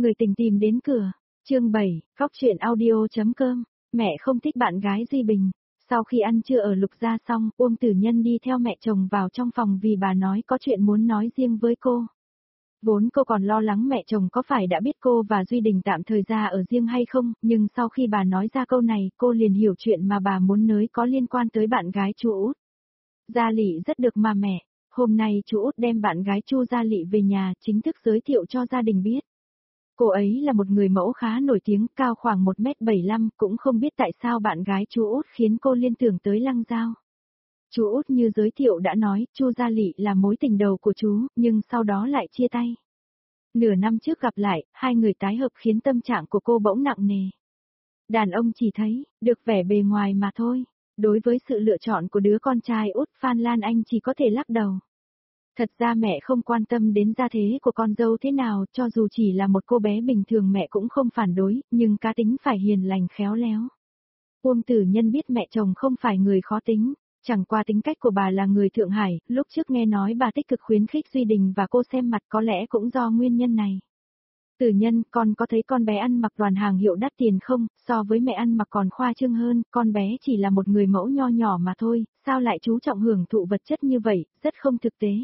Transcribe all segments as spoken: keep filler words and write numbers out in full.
Người tình tìm đến cửa. Chương bảy, Khóc chuyện audio.com. Mẹ không thích bạn gái Duy Bình. Sau khi ăn trưa ở Lục Gia xong, Uông Tử Nhân đi theo mẹ chồng vào trong phòng vì bà nói có chuyện muốn nói riêng với cô. Vốn cô còn lo lắng mẹ chồng có phải đã biết cô và Duy Đình tạm thời ra ở riêng hay không, nhưng sau khi bà nói ra câu này, cô liền hiểu chuyện mà bà muốn nói có liên quan tới bạn gái chú Út. Gia Lị rất được mà mẹ. Hôm nay chú Út đem bạn gái Chu Gia Lị về nhà, chính thức giới thiệu cho gia đình biết. Cô ấy là một người mẫu khá nổi tiếng, cao khoảng một mét bảy mươi lăm, cũng không biết tại sao bạn gái chú Út khiến cô liên tưởng tới Lăng Giao. Chú Út như giới thiệu đã nói, Chu Gia Lị là mối tình đầu của chú, nhưng sau đó lại chia tay. Nửa năm trước gặp lại, hai người tái hợp khiến tâm trạng của cô bỗng nặng nề. Đàn ông chỉ thấy, được vẻ bề ngoài mà thôi. Đối với sự lựa chọn của đứa con trai út, Phan Lan Anh chỉ có thể lắc đầu. Thật ra mẹ không quan tâm đến gia thế của con dâu thế nào, cho dù chỉ là một cô bé bình thường mẹ cũng không phản đối, nhưng cá tính phải hiền lành khéo léo. Uông Tử Nhân biết mẹ chồng không phải người khó tính, chẳng qua tính cách của bà là người Thượng Hải, lúc trước nghe nói bà tích cực khuyến khích Duy Đình và cô xem mặt có lẽ cũng do nguyên nhân này. Tử Nhân, con có thấy con bé ăn mặc toàn hàng hiệu đắt tiền không, so với mẹ ăn mặc còn khoa trương hơn, con bé chỉ là một người mẫu nho nhỏ mà thôi, sao lại chú trọng hưởng thụ vật chất như vậy, rất không thực tế.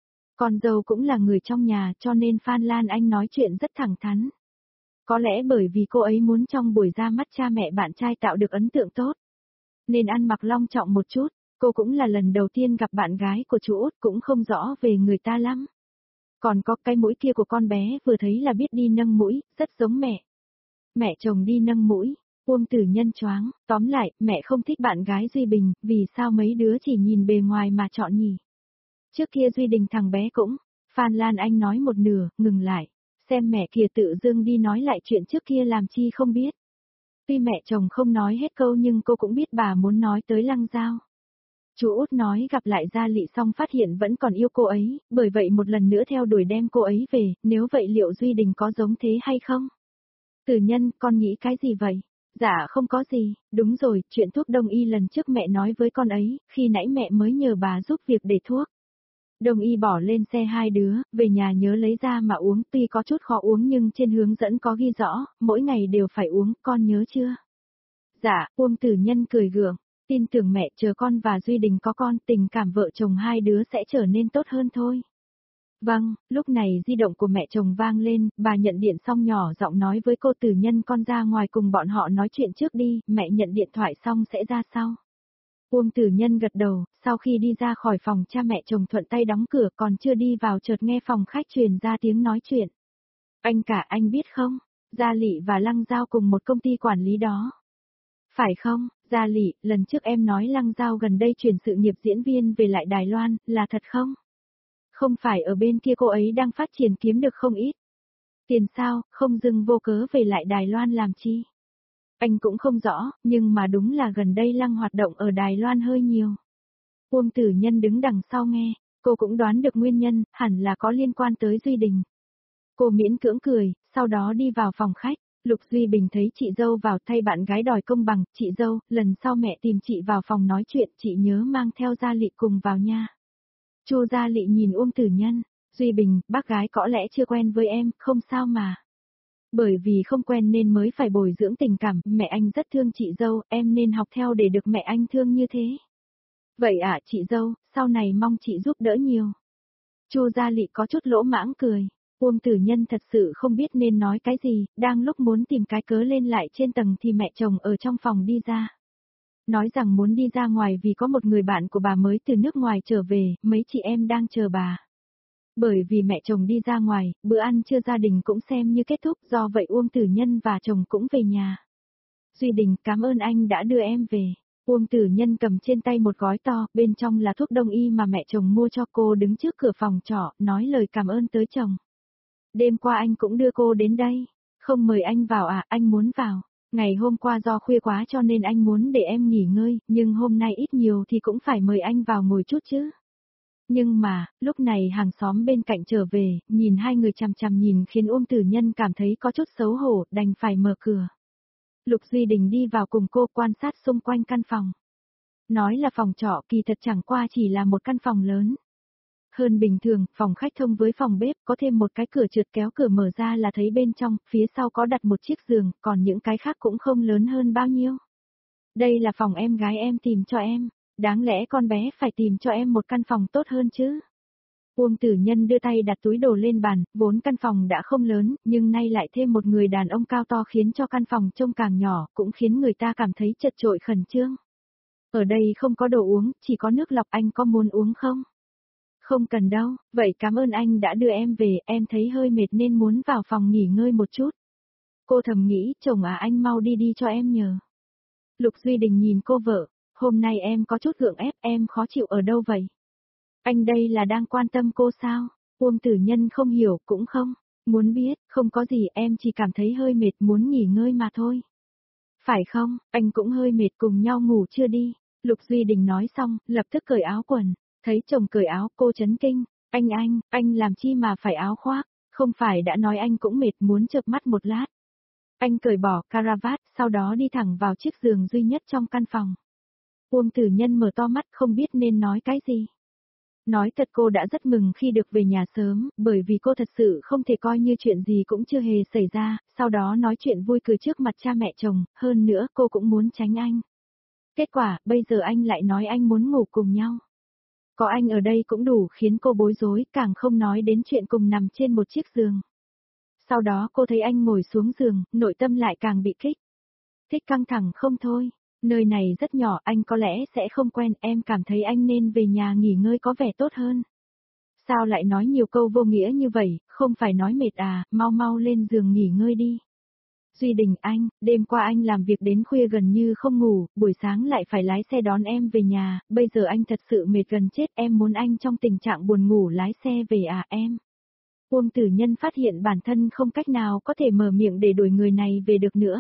Con dâu cũng là người trong nhà cho nên Phan Lan Anh nói chuyện rất thẳng thắn. Có lẽ bởi vì cô ấy muốn trong buổi ra mắt cha mẹ bạn trai tạo được ấn tượng tốt. Nên ăn mặc long trọng một chút, cô cũng là lần đầu tiên gặp bạn gái của chú Út cũng không rõ về người ta lắm. Còn có cái mũi kia của con bé vừa thấy là biết đi nâng mũi, rất giống mẹ. Mẹ chồng đi nâng mũi, Uông Tử Nhân choáng, tóm lại, mẹ không thích bạn gái Duy Bình, vì sao mấy đứa chỉ nhìn bề ngoài mà chọn nhỉ? Trước kia Duy Đình thằng bé cũng, Phan Lan Anh nói một nửa, ngừng lại, xem mẹ kìa tự dưng đi nói lại chuyện trước kia làm chi không biết. Tuy mẹ chồng không nói hết câu nhưng cô cũng biết bà muốn nói tới Lăng Giao. Chú Út nói gặp lại Gia Lị xong phát hiện vẫn còn yêu cô ấy, bởi vậy một lần nữa theo đuổi đem cô ấy về, nếu vậy liệu Duy Đình có giống thế hay không? Tử Nhân, con nghĩ cái gì vậy? Dạ không có gì, đúng rồi, chuyện thuốc đông y lần trước mẹ nói với con ấy, khi nãy mẹ mới nhờ bà giúp việc để thuốc. Đông y bỏ lên xe hai đứa, về nhà nhớ lấy ra mà uống, tuy có chút khó uống nhưng trên hướng dẫn có ghi rõ, mỗi ngày đều phải uống, con nhớ chưa? Dạ, Uông Tử Nhân cười gượng, tin tưởng mẹ chờ con và Duy Đình có con, tình cảm vợ chồng hai đứa sẽ trở nên tốt hơn thôi. Vâng, lúc này di động của mẹ chồng vang lên, bà nhận điện xong nhỏ giọng nói với cô Tử Nhân con ra ngoài cùng bọn họ nói chuyện trước đi, mẹ nhận điện thoại xong sẽ ra sau. Uông Tử Nhân gật đầu, sau khi đi ra khỏi phòng cha mẹ chồng thuận tay đóng cửa còn chưa đi vào chợt nghe phòng khách truyền ra tiếng nói chuyện. Anh cả anh biết không, Gia Lị và Lăng Giao cùng một công ty quản lý đó. Phải không, Gia Lị, lần trước em nói Lăng Giao gần đây chuyển sự nghiệp diễn viên về lại Đài Loan, là thật không? Không phải ở bên kia cô ấy đang phát triển kiếm được không ít. Tiền sao, không dừng vô cớ về lại Đài Loan làm chi? Anh cũng không rõ, nhưng mà đúng là gần đây Lăng hoạt động ở Đài Loan hơi nhiều. Uông Tử Nhân đứng đằng sau nghe, cô cũng đoán được nguyên nhân, hẳn là có liên quan tới Duy Đình. Cô miễn cưỡng cười, sau đó đi vào phòng khách, Lục Duy Bình thấy chị dâu vào thay bạn gái đòi công bằng, chị dâu, lần sau mẹ tìm chị vào phòng nói chuyện, chị nhớ mang theo Gia Lị cùng vào nha. Chu Gia Lị nhìn Uông Tử Nhân, Duy Bình, bác gái có lẽ chưa quen với em, không sao mà. Bởi vì không quen nên mới phải bồi dưỡng tình cảm, mẹ anh rất thương chị dâu, em nên học theo để được mẹ anh thương như thế. Vậy ạ chị dâu, sau này mong chị giúp đỡ nhiều. Chu Gia Lị có chút lỗ mãng cười, Uông Tử Nhân thật sự không biết nên nói cái gì, đang lúc muốn tìm cái cớ lên lại trên tầng thì mẹ chồng ở trong phòng đi ra. Nói rằng muốn đi ra ngoài vì có một người bạn của bà mới từ nước ngoài trở về, mấy chị em đang chờ bà. Bởi vì mẹ chồng đi ra ngoài, bữa ăn trưa gia đình cũng xem như kết thúc, do vậy Uông Tử Nhân và chồng cũng về nhà. Duy Đình, cảm ơn anh đã đưa em về. Uông Tử Nhân cầm trên tay một gói to, bên trong là thuốc đông y mà mẹ chồng mua cho cô đứng trước cửa phòng trọ, nói lời cảm ơn tới chồng. Đêm qua anh cũng đưa cô đến đây. Không mời anh vào à, anh muốn vào. Ngày hôm qua do khuya quá cho nên anh muốn để em nghỉ ngơi, nhưng hôm nay ít nhiều thì cũng phải mời anh vào ngồi chút chứ. Nhưng mà, lúc này hàng xóm bên cạnh trở về, nhìn hai người chằm chằm nhìn khiến Uông Tử Nhân cảm thấy có chút xấu hổ, đành phải mở cửa. Lục Duy Đình đi vào cùng cô quan sát xung quanh căn phòng. Nói là phòng trọ kỳ thật chẳng qua chỉ là một căn phòng lớn. Hơn bình thường, phòng khách thông với phòng bếp, có thêm một cái cửa trượt kéo cửa mở ra là thấy bên trong, phía sau có đặt một chiếc giường, còn những cái khác cũng không lớn hơn bao nhiêu. Đây là phòng em gái em tìm cho em, đáng lẽ con bé phải tìm cho em một căn phòng tốt hơn chứ. Uông Tử Nhân đưa tay đặt túi đồ lên bàn, vốn căn phòng đã không lớn, nhưng nay lại thêm một người đàn ông cao to khiến cho căn phòng trông càng nhỏ, cũng khiến người ta cảm thấy chật chội khẩn trương. Ở đây không có đồ uống, chỉ có nước lọc, anh có muốn uống không? Không cần đâu, vậy cảm ơn anh đã đưa em về, em thấy hơi mệt nên muốn vào phòng nghỉ ngơi một chút. Cô thầm nghĩ, chồng à anh mau đi đi cho em nhờ. Lục Duy Đình nhìn cô vợ, hôm nay em có chút gượng ép, em khó chịu ở đâu vậy? Anh đây là đang quan tâm cô sao? Uông Tử Nhân không hiểu, cũng không muốn biết, không có gì, em chỉ cảm thấy hơi mệt muốn nghỉ ngơi mà thôi. Phải không, anh cũng hơi mệt, cùng nhau ngủ chưa đi? Lục Duy Đình nói xong, lập tức cởi áo quần, thấy chồng cởi áo, cô chấn kinh, anh anh, anh làm chi mà phải áo khoác, không phải đã nói anh cũng mệt muốn chợp mắt một lát. Anh cởi bỏ caravat, sau đó đi thẳng vào chiếc giường duy nhất trong căn phòng. Uông Tử Nhân mở to mắt không biết nên nói cái gì. Nói thật cô đã rất mừng khi được về nhà sớm, bởi vì cô thật sự không thể coi như chuyện gì cũng chưa hề xảy ra, sau đó nói chuyện vui cười trước mặt cha mẹ chồng, hơn nữa cô cũng muốn tránh anh. Kết quả, bây giờ anh lại nói anh muốn ngủ cùng nhau. Có anh ở đây cũng đủ khiến cô bối rối, càng không nói đến chuyện cùng nằm trên một chiếc giường. Sau đó cô thấy anh ngồi xuống giường, nội tâm lại càng bị kích. Thích căng thẳng không thôi, nơi này rất nhỏ, anh có lẽ sẽ không quen, em cảm thấy anh nên về nhà nghỉ ngơi có vẻ tốt hơn. Sao lại nói nhiều câu vô nghĩa như vậy, không phải nói mệt à, mau mau lên giường nghỉ ngơi đi. Duy Đình anh, đêm qua anh làm việc đến khuya gần như không ngủ, buổi sáng lại phải lái xe đón em về nhà, bây giờ anh thật sự mệt gần chết, em muốn anh trong tình trạng buồn ngủ lái xe về à em. Uông Tử Nhân phát hiện bản thân không cách nào có thể mở miệng để đuổi người này về được nữa.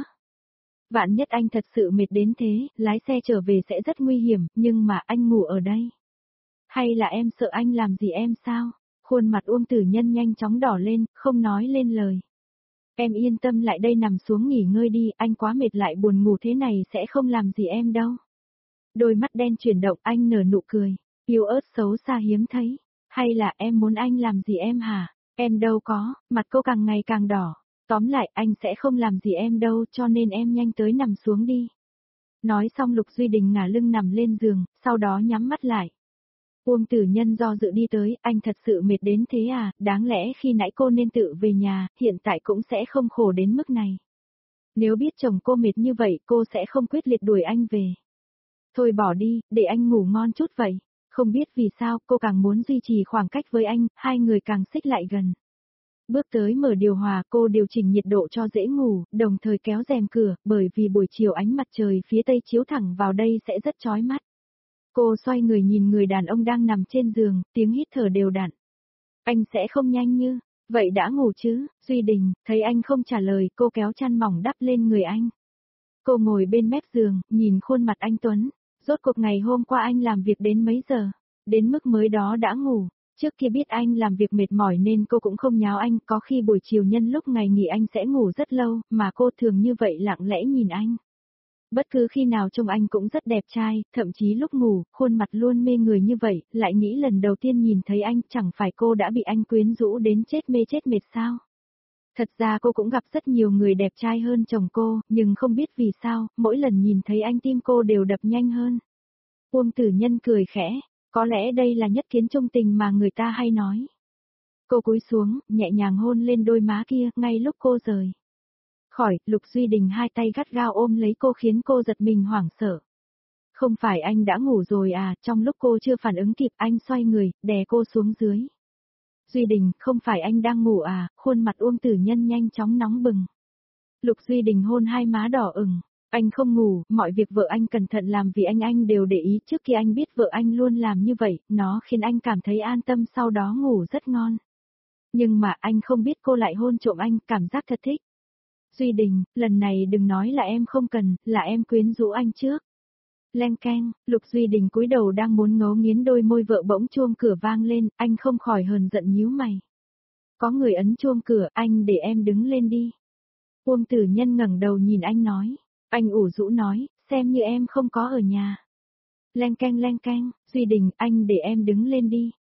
Vạn nhất anh thật sự mệt đến thế, lái xe trở về sẽ rất nguy hiểm, nhưng mà anh ngủ ở đây. Hay là em sợ anh làm gì em sao? Khuôn mặt Uông Tử Nhân nhanh chóng đỏ lên, không nói lên lời. Em yên tâm lại đây nằm xuống nghỉ ngơi đi, anh quá mệt lại buồn ngủ thế này sẽ không làm gì em đâu. Đôi mắt đen chuyển động, anh nở nụ cười, yêu ớt xấu xa hiếm thấy. Hay là em muốn anh làm gì em hả? Em đâu có, mặt cô càng ngày càng đỏ. Tóm lại anh sẽ không làm gì em đâu cho nên em nhanh tới nằm xuống đi. Nói xong Lục Duy Đình ngả lưng nằm lên giường, sau đó nhắm mắt lại. Uông Tử Nhân do dự đi tới, anh thật sự mệt đến thế à, đáng lẽ khi nãy cô nên tự về nhà, hiện tại cũng sẽ không khổ đến mức này. Nếu biết chồng cô mệt như vậy cô sẽ không quyết liệt đuổi anh về. Thôi bỏ đi, để anh ngủ ngon chút vậy. Không biết vì sao cô càng muốn duy trì khoảng cách với anh, hai người càng xích lại gần. Bước tới mở điều hòa, cô điều chỉnh nhiệt độ cho dễ ngủ, đồng thời kéo rèm cửa, bởi vì buổi chiều ánh mặt trời phía tây chiếu thẳng vào đây sẽ rất chói mắt. Cô xoay người nhìn người đàn ông đang nằm trên giường, tiếng hít thở đều đặn. Anh sẽ không nhanh như, vậy đã ngủ chứ, Duy Đình, thấy anh không trả lời, cô kéo chăn mỏng đắp lên người anh. Cô ngồi bên mép giường, nhìn khuôn mặt anh Tuấn, rốt cuộc ngày hôm qua anh làm việc đến mấy giờ, đến mức mới đó đã ngủ. Trước khi biết anh làm việc mệt mỏi nên cô cũng không nháo anh, có khi buổi chiều nhân lúc ngày nghỉ anh sẽ ngủ rất lâu, mà cô thường như vậy lặng lẽ nhìn anh. Bất cứ khi nào trông anh cũng rất đẹp trai, thậm chí lúc ngủ, khuôn mặt luôn mê người như vậy, lại nghĩ lần đầu tiên nhìn thấy anh chẳng phải cô đã bị anh quyến rũ đến chết mê chết mệt sao. Thật ra cô cũng gặp rất nhiều người đẹp trai hơn chồng cô, nhưng không biết vì sao, mỗi lần nhìn thấy anh tim cô đều đập nhanh hơn. Uông Tử Nhân cười khẽ. Có lẽ đây là nhất kiến trung tình mà người ta hay nói. Cô cúi xuống, nhẹ nhàng hôn lên đôi má kia, ngay lúc cô rời khỏi, Lục Duy Đình hai tay gắt gao ôm lấy cô khiến cô giật mình hoảng sợ. Không phải anh đã ngủ rồi à, trong lúc cô chưa phản ứng kịp anh xoay người, đè cô xuống dưới. Duy Đình, không phải anh đang ngủ à, khuôn mặt Uông Tử Nhân nhanh chóng nóng bừng. Lục Duy Đình hôn hai má đỏ ửng. Anh không ngủ, mọi việc vợ anh cẩn thận làm vì anh anh đều để ý, trước khi anh biết vợ anh luôn làm như vậy, nó khiến anh cảm thấy an tâm sau đó ngủ rất ngon. Nhưng mà anh không biết cô lại hôn trộm anh, cảm giác thật thích. Duy Đình, lần này đừng nói là em không cần, là em quyến rũ anh trước. Leng keng, Lục Duy Đình cúi đầu đang muốn ngấu nghiến đôi môi vợ bỗng chuông cửa vang lên, anh không khỏi hờn giận nhíu mày. Có người ấn chuông cửa, anh để em đứng lên đi. Uông Tử Nhân ngẩng đầu nhìn anh nói. Anh ủ rũ nói, xem như em không có ở nhà. Leng keng leng keng, Duy Đình, anh để em đứng lên đi.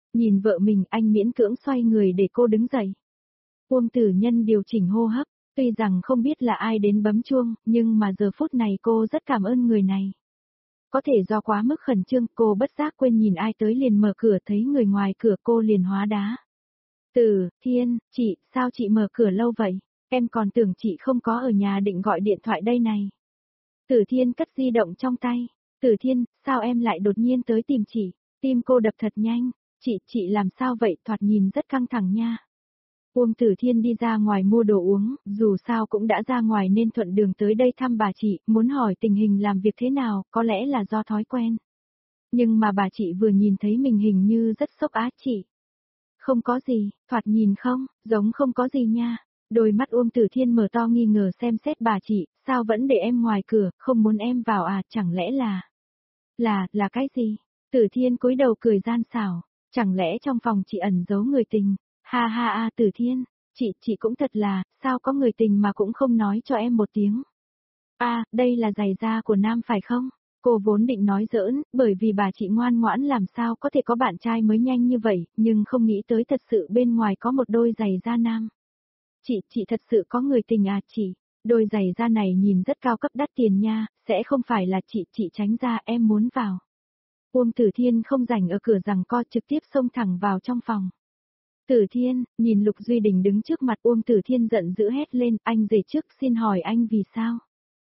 Nhìn vợ mình, anh miễn cưỡng xoay người để cô đứng dậy. Uông Tử Nhân điều chỉnh hô hấp, tuy rằng không biết là ai đến bấm chuông, nhưng mà giờ phút này cô rất cảm ơn người này. Có thể do quá mức khẩn trương, cô bất giác quên nhìn ai tới liền mở cửa, thấy người ngoài cửa cô liền hóa đá. Tử Thiên, chị, sao chị mở cửa lâu vậy? Em còn tưởng chị không có ở nhà định gọi điện thoại đây này. Tử Thiên cất di động trong tay. Tử Thiên, sao em lại đột nhiên tới tìm chị? Tim cô đập thật nhanh. Chị, chị làm sao vậy, thoạt nhìn rất căng thẳng nha. Uông Tử Thiên đi ra ngoài mua đồ uống, dù sao cũng đã ra ngoài nên thuận đường tới đây thăm bà chị, muốn hỏi tình hình làm việc thế nào, có lẽ là do thói quen. Nhưng mà bà chị vừa nhìn thấy mình hình như rất sốc á chị. Không có gì, thoạt nhìn không, giống không có gì nha. Đôi mắt Uông Tử Thiên mở to nghi ngờ xem xét bà chị, sao vẫn để em ngoài cửa, không muốn em vào à, chẳng lẽ là... Là, là cái gì? Tử Thiên cúi đầu cười gian xảo, chẳng lẽ trong phòng chị ẩn giấu người tình? Ha ha a Tử Thiên, chị, chị cũng thật là, sao có người tình mà cũng không nói cho em một tiếng. À, đây là giày da của Nam phải không? Cô vốn định nói giỡn, bởi vì bà chị ngoan ngoãn làm sao có thể có bạn trai mới nhanh như vậy, nhưng không nghĩ tới thật sự bên ngoài có một đôi giày da Nam. Chị, chị thật sự có người tình à chị? Đôi giày da này nhìn rất cao cấp đắt tiền nha, sẽ không phải là chị, chị tránh ra em muốn vào. Uông Tử Thiên không rảnh ở cửa giằng co trực tiếp xông thẳng vào trong phòng. Tử Thiên, nhìn Lục Duy Đình đứng trước mặt Uông Tử Thiên giận dữ hét lên, anh về trước xin hỏi anh vì sao?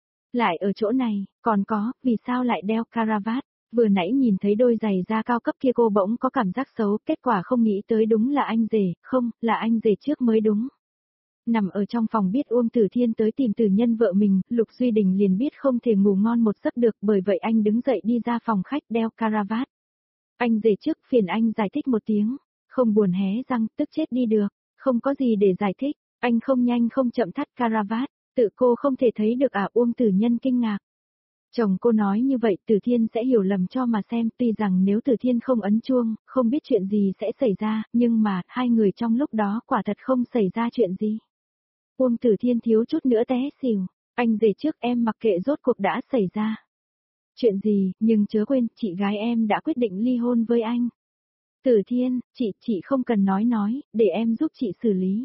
Lại ở chỗ này, còn có, vì sao lại đeo caravat? Vừa nãy nhìn thấy đôi giày da cao cấp kia cô bỗng có cảm giác xấu, kết quả không nghĩ tới đúng là anh rể, không, là anh rể trước mới đúng. Nằm ở trong phòng biết Uông Tử Thiên tới tìm Tử Nhân vợ mình, Lục Duy Đình liền biết không thể ngủ ngon một giấc được, bởi vậy anh đứng dậy đi ra phòng khách đeo caravat. Anh rể trước phiền anh giải thích một tiếng, không buồn hé răng, tức chết đi được, không có gì để giải thích, anh không nhanh không chậm thắt caravat, tự cô không thể thấy được à Uông Tử Nhân kinh ngạc. Chồng cô nói như vậy Tử Thiên sẽ hiểu lầm cho mà xem, tuy rằng nếu Tử Thiên không ấn chuông, không biết chuyện gì sẽ xảy ra, nhưng mà, hai người trong lúc đó quả thật không xảy ra chuyện gì. Uông Tử Thiên thiếu chút nữa té xỉu, anh rể trước em mặc kệ rốt cuộc đã xảy ra. Chuyện gì, nhưng chớ quên, chị gái em đã quyết định ly hôn với anh. Tử Thiên, chị, chị không cần nói nói, để em giúp chị xử lý.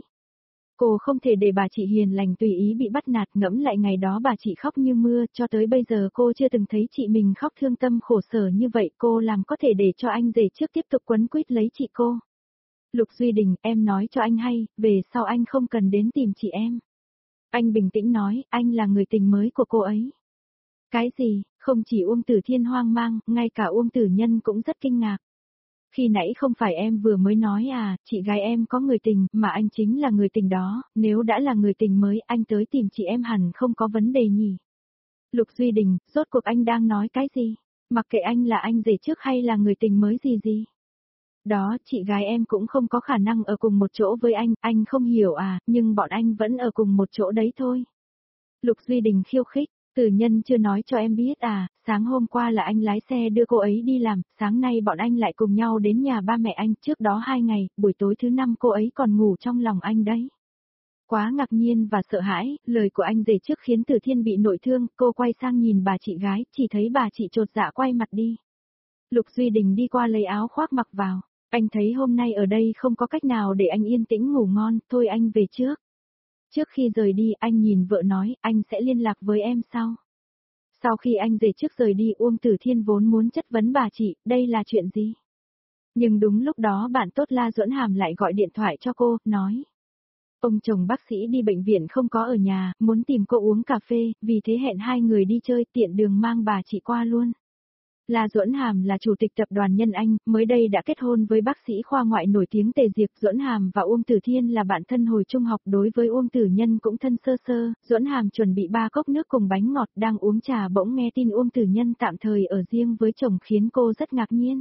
Cô không thể để bà chị hiền lành tùy ý bị bắt nạt, ngẫm lại ngày đó bà chị khóc như mưa, cho tới bây giờ cô chưa từng thấy chị mình khóc thương tâm khổ sở như vậy, cô làm có thể để cho anh rể trước tiếp tục quấn quýt lấy chị cô. Lục Duy Đình, em nói cho anh hay, về sau anh không cần đến tìm chị em. Anh bình tĩnh nói, anh là người tình mới của cô ấy. Cái gì, không chỉ Uông Tử Thiên hoang mang, ngay cả Uông Tử Nhân cũng rất kinh ngạc. Khi nãy không phải em vừa mới nói à, chị gái em có người tình, mà anh chính là người tình đó, nếu đã là người tình mới, anh tới tìm chị em hẳn không có vấn đề nhỉ. Lục Duy Đình, rốt cuộc anh đang nói cái gì? Mặc kệ anh là anh rể trước hay là người tình mới gì gì. Đó, chị gái em cũng không có khả năng ở cùng một chỗ với anh, anh không hiểu à, nhưng bọn anh vẫn ở cùng một chỗ đấy thôi. Lục Duy Đình khiêu khích, Tử Nhân chưa nói cho em biết à, sáng hôm qua là anh lái xe đưa cô ấy đi làm, sáng nay bọn anh lại cùng nhau đến nhà ba mẹ anh, trước đó hai ngày, buổi tối thứ năm cô ấy còn ngủ trong lòng anh đấy. Quá ngạc nhiên và sợ hãi, lời của anh rể trước khiến Tử Thiên bị nội thương, cô quay sang nhìn bà chị gái, chỉ thấy bà chị trột dạ quay mặt đi. Lục Duy Đình đi qua lấy áo khoác mặc vào, anh thấy hôm nay ở đây không có cách nào để anh yên tĩnh ngủ ngon, thôi anh về trước. Trước khi rời đi, anh nhìn vợ nói, anh sẽ liên lạc với em sau. Sau khi anh rể trước rời đi, Uông Tử Thiên vốn muốn chất vấn bà chị, đây là chuyện gì? Nhưng đúng lúc đó bạn tốt La Duẫn Hàm lại gọi điện thoại cho cô, nói. Ông chồng bác sĩ đi bệnh viện không có ở nhà, muốn tìm cô uống cà phê, vì thế hẹn hai người đi chơi, tiện đường mang bà chị qua luôn. La Duẫn Hàm là chủ tịch tập đoàn Nhân Anh, mới đây đã kết hôn với bác sĩ khoa ngoại nổi tiếng Tề Diệp. Duẫn Hàm và Uông Tử Thiên là bạn thân hồi trung học, đối với Uông Tử Nhân cũng thân sơ sơ. Duẫn Hàm chuẩn bị ba cốc nước cùng bánh ngọt, đang uống trà bỗng nghe tin Uông Tử Nhân tạm thời ở riêng với chồng khiến cô rất ngạc nhiên.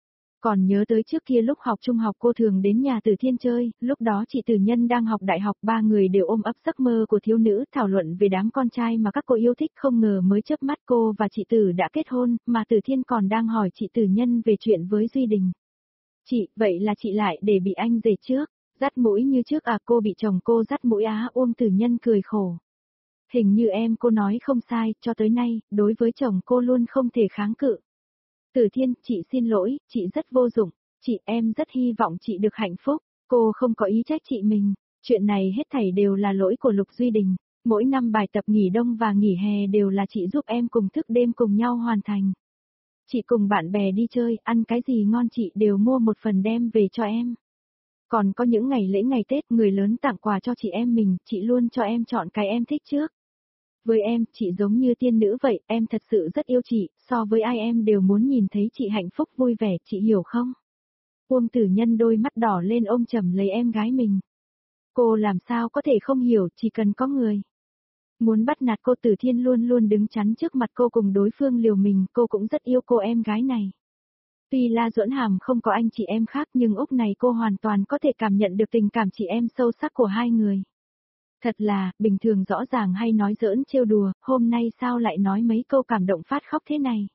Còn nhớ tới trước kia lúc học trung học cô thường đến nhà Tử Thiên chơi, lúc đó chị Tử Nhân đang học đại học, ba người đều ôm ấp giấc mơ của thiếu nữ, thảo luận về đám con trai mà các cô yêu thích, không ngờ mới chớp mắt cô và chị Tử đã kết hôn, mà Tử Thiên còn đang hỏi chị Tử Nhân về chuyện với Duy Đình. Chị, vậy là chị lại để bị anh rể trước, dắt mũi như trước à, cô bị chồng cô dắt mũi á, Uông Tử Nhân cười khổ. Hình như em cô nói không sai, cho tới nay, đối với chồng cô luôn không thể kháng cự. Tử Thiên, chị xin lỗi, chị rất vô dụng. Chị, em rất hy vọng chị được hạnh phúc. Cô không có ý trách chị mình. Chuyện này hết thảy đều là lỗi của Lục Duy Đình. Mỗi năm bài tập nghỉ đông và nghỉ hè đều là chị giúp em cùng thức đêm cùng nhau hoàn thành. Chị cùng bạn bè đi chơi, ăn cái gì ngon chị đều mua một phần đem về cho em. Còn có những ngày lễ ngày Tết, người lớn tặng quà cho chị em mình, chị luôn cho em chọn cái em thích trước. Với em, chị giống như tiên nữ vậy, em thật sự rất yêu chị, so với ai em đều muốn nhìn thấy chị hạnh phúc vui vẻ, chị hiểu không? Uông Tử Nhân đôi mắt đỏ lên ôm chầm lấy em gái mình. Cô làm sao có thể không hiểu, chỉ cần có người muốn bắt nạt cô, Tử Thiên luôn luôn đứng chắn trước mặt cô cùng đối phương liều mình, cô cũng rất yêu cô em gái này. Tuy La Duẫn Hàm không có anh chị em khác nhưng Úc này cô hoàn toàn có thể cảm nhận được tình cảm chị em sâu sắc của hai người. Thật là, bình thường rõ ràng hay nói giỡn trêu đùa, hôm nay sao lại nói mấy câu cảm động phát khóc thế này.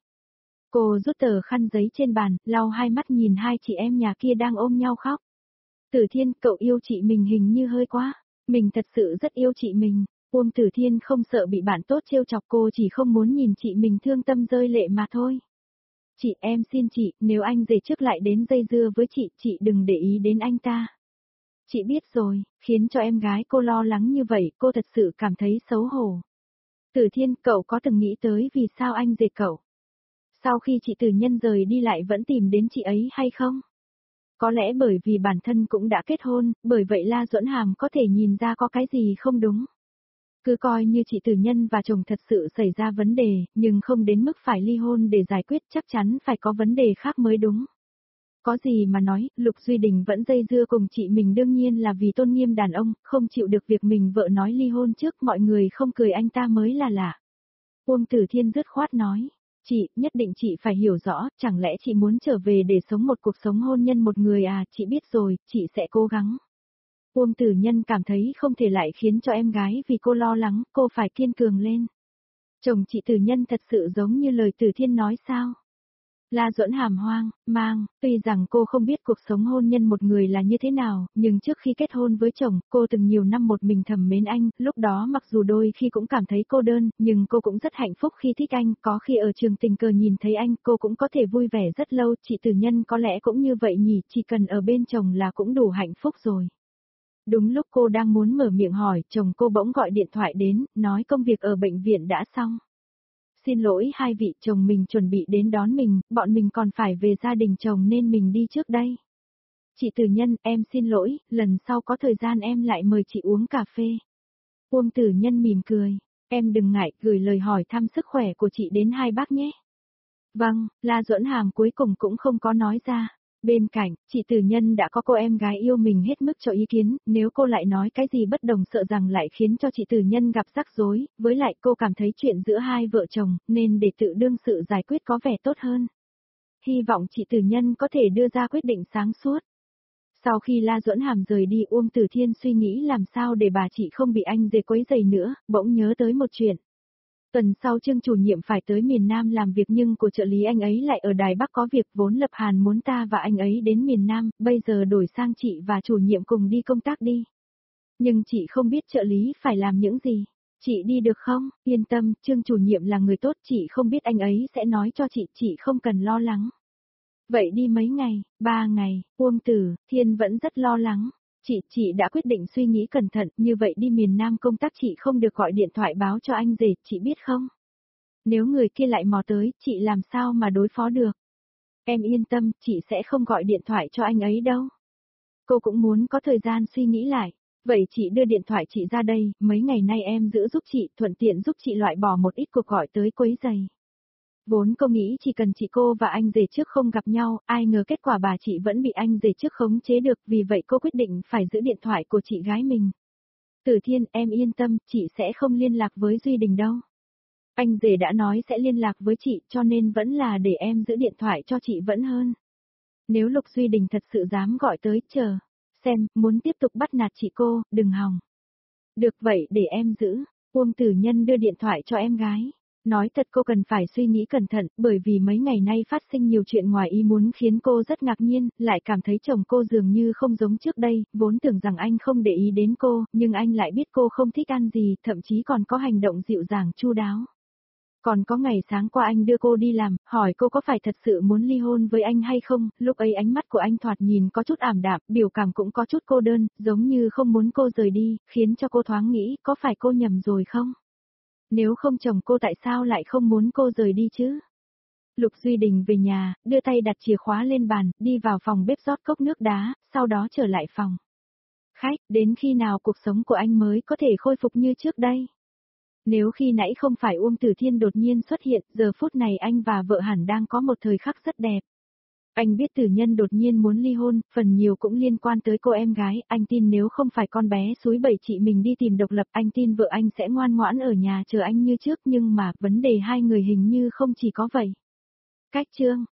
Cô rút tờ khăn giấy trên bàn, lau hai mắt nhìn hai chị em nhà kia đang ôm nhau khóc. Tử Thiên, cậu yêu chị mình hình như hơi quá. Mình thật sự rất yêu chị mình. Uông Tử Thiên không sợ bị bạn tốt trêu chọc, cô chỉ không muốn nhìn chị mình thương tâm rơi lệ mà thôi. Chị, em xin chị, nếu anh rể trước lại đến dây dưa với chị, chị đừng để ý đến anh ta. Chị biết rồi, khiến cho em gái cô lo lắng như vậy, cô thật sự cảm thấy xấu hổ. Tử Thiên, cậu có từng nghĩ tới vì sao anh rể cậu? Sau khi chị Tử Nhân rời đi lại vẫn tìm đến chị ấy hay không? Có lẽ bởi vì bản thân cũng đã kết hôn, bởi vậy La Duẫn Hàm có thể nhìn ra có cái gì không đúng. Cứ coi như chị Tử Nhân và chồng thật sự xảy ra vấn đề, nhưng không đến mức phải ly hôn để giải quyết, chắc chắn phải có vấn đề khác mới đúng. Có gì mà nói, Lục Duy Đình vẫn dây dưa cùng chị mình đương nhiên là vì tôn nghiêm đàn ông, không chịu được việc mình vợ nói ly hôn trước, mọi người không cười anh ta mới là lạ. Uông Tử Thiên dứt khoát nói, chị, nhất định chị phải hiểu rõ, chẳng lẽ chị muốn trở về để sống một cuộc sống hôn nhân một người à, chị biết rồi, chị sẽ cố gắng. Uông Tử Nhân cảm thấy không thể lại khiến cho em gái vì cô lo lắng, cô phải kiên cường lên. Chồng chị Tử Nhân thật sự giống như lời Tử Thiên nói sao? La Duẫn Hàm hoang, mang, tuy rằng cô không biết cuộc sống hôn nhân một người là như thế nào, nhưng trước khi kết hôn với chồng, cô từng nhiều năm một mình thầm mến anh, lúc đó mặc dù đôi khi cũng cảm thấy cô đơn, nhưng cô cũng rất hạnh phúc khi thích anh, có khi ở trường tình cờ nhìn thấy anh, cô cũng có thể vui vẻ rất lâu, chị Tử Nhân có lẽ cũng như vậy nhỉ, chỉ cần ở bên chồng là cũng đủ hạnh phúc rồi. Đúng lúc cô đang muốn mở miệng hỏi, chồng cô bỗng gọi điện thoại đến, nói công việc ở bệnh viện đã xong. Xin lỗi hai vị, chồng mình chuẩn bị đến đón mình, bọn mình còn phải về gia đình chồng nên mình đi trước đây. Chị Tử Nhân, em xin lỗi, lần sau có thời gian em lại mời chị uống cà phê. Uông Tử Nhân mỉm cười, em đừng ngại, gửi lời hỏi thăm sức khỏe của chị đến hai bác nhé. Vâng, La Duẫn Hàm cuối cùng cũng không có nói ra. Bên cạnh, chị Tử Nhân đã có cô em gái yêu mình hết mức cho ý kiến, nếu cô lại nói cái gì bất đồng sợ rằng lại khiến cho chị Tử Nhân gặp rắc rối, với lại cô cảm thấy chuyện giữa hai vợ chồng, nên để tự đương sự giải quyết có vẻ tốt hơn. Hy vọng chị Tử Nhân có thể đưa ra quyết định sáng suốt. Sau khi La Duẫn Hàm rời đi, Uông Tử Thiên suy nghĩ làm sao để bà chị không bị anh rể quấy rầy nữa, bỗng nhớ tới một chuyện. Tuần sau Trương chủ nhiệm phải tới miền Nam làm việc nhưng của trợ lý anh ấy lại ở Đài Bắc có việc, vốn Lập Hàn muốn ta và anh ấy đến miền Nam, bây giờ đổi sang chị và chủ nhiệm cùng đi công tác đi. Nhưng chị không biết trợ lý phải làm những gì. Chị đi được không? Yên tâm, Trương chủ nhiệm là người tốt, chị không biết anh ấy sẽ nói cho chị, chị không cần lo lắng. Vậy đi mấy ngày? Ba ngày, Uông Tử Thiên vẫn rất lo lắng. Chị, chị đã quyết định suy nghĩ cẩn thận, như vậy đi miền Nam công tác chị không được gọi điện thoại báo cho anh rể, chị biết không? Nếu người kia lại mò tới, chị làm sao mà đối phó được? Em yên tâm, chị sẽ không gọi điện thoại cho anh ấy đâu. Cô cũng muốn có thời gian suy nghĩ lại. Vậy chị đưa điện thoại chị ra đây, mấy ngày nay em giữ giúp chị, thuận tiện giúp chị loại bỏ một ít cuộc gọi tới quấy giày. Vốn cô nghĩ chỉ cần chị cô và anh rể trước không gặp nhau, ai ngờ kết quả bà chị vẫn bị anh rể trước khống chế được, vì vậy cô quyết định phải giữ điện thoại của chị gái mình. Tử Thiên, em yên tâm, chị sẽ không liên lạc với Duy Đình đâu. Anh rể đã nói sẽ liên lạc với chị, cho nên vẫn là để em giữ điện thoại cho chị vẫn hơn. Nếu Lục Duy Đình thật sự dám gọi tới, chờ, xem, muốn tiếp tục bắt nạt chị cô, đừng hòng. Được vậy để em giữ. Uông Tử Nhân đưa điện thoại cho em gái. Nói thật cô cần phải suy nghĩ cẩn thận, bởi vì mấy ngày nay phát sinh nhiều chuyện ngoài ý muốn khiến cô rất ngạc nhiên, lại cảm thấy chồng cô dường như không giống trước đây, vốn tưởng rằng anh không để ý đến cô, nhưng anh lại biết cô không thích ăn gì, thậm chí còn có hành động dịu dàng chu đáo. Còn có ngày sáng qua anh đưa cô đi làm, hỏi cô có phải thật sự muốn ly hôn với anh hay không, lúc ấy ánh mắt của anh thoạt nhìn có chút ảm đạm, biểu cảm cũng có chút cô đơn, giống như không muốn cô rời đi, khiến cho cô thoáng nghĩ, có phải cô nhầm rồi không? Nếu không chồng cô tại sao lại không muốn cô rời đi chứ? Lục Duy Đình về nhà, đưa tay đặt chìa khóa lên bàn, đi vào phòng bếp rót cốc nước đá, sau đó trở lại phòng. Khách, đến khi nào cuộc sống của anh mới có thể khôi phục như trước đây? Nếu khi nãy không phải Uông Tử Thiên đột nhiên xuất hiện, giờ phút này anh và vợ hẳn đang có một thời khắc rất đẹp. Anh biết Tử Nhân đột nhiên muốn ly hôn, phần nhiều cũng liên quan tới cô em gái, anh tin nếu không phải con bé xúi bẩy chị mình đi tìm độc lập, anh tin vợ anh sẽ ngoan ngoãn ở nhà chờ anh như trước, nhưng mà vấn đề hai người hình như không chỉ có vậy. Cách chương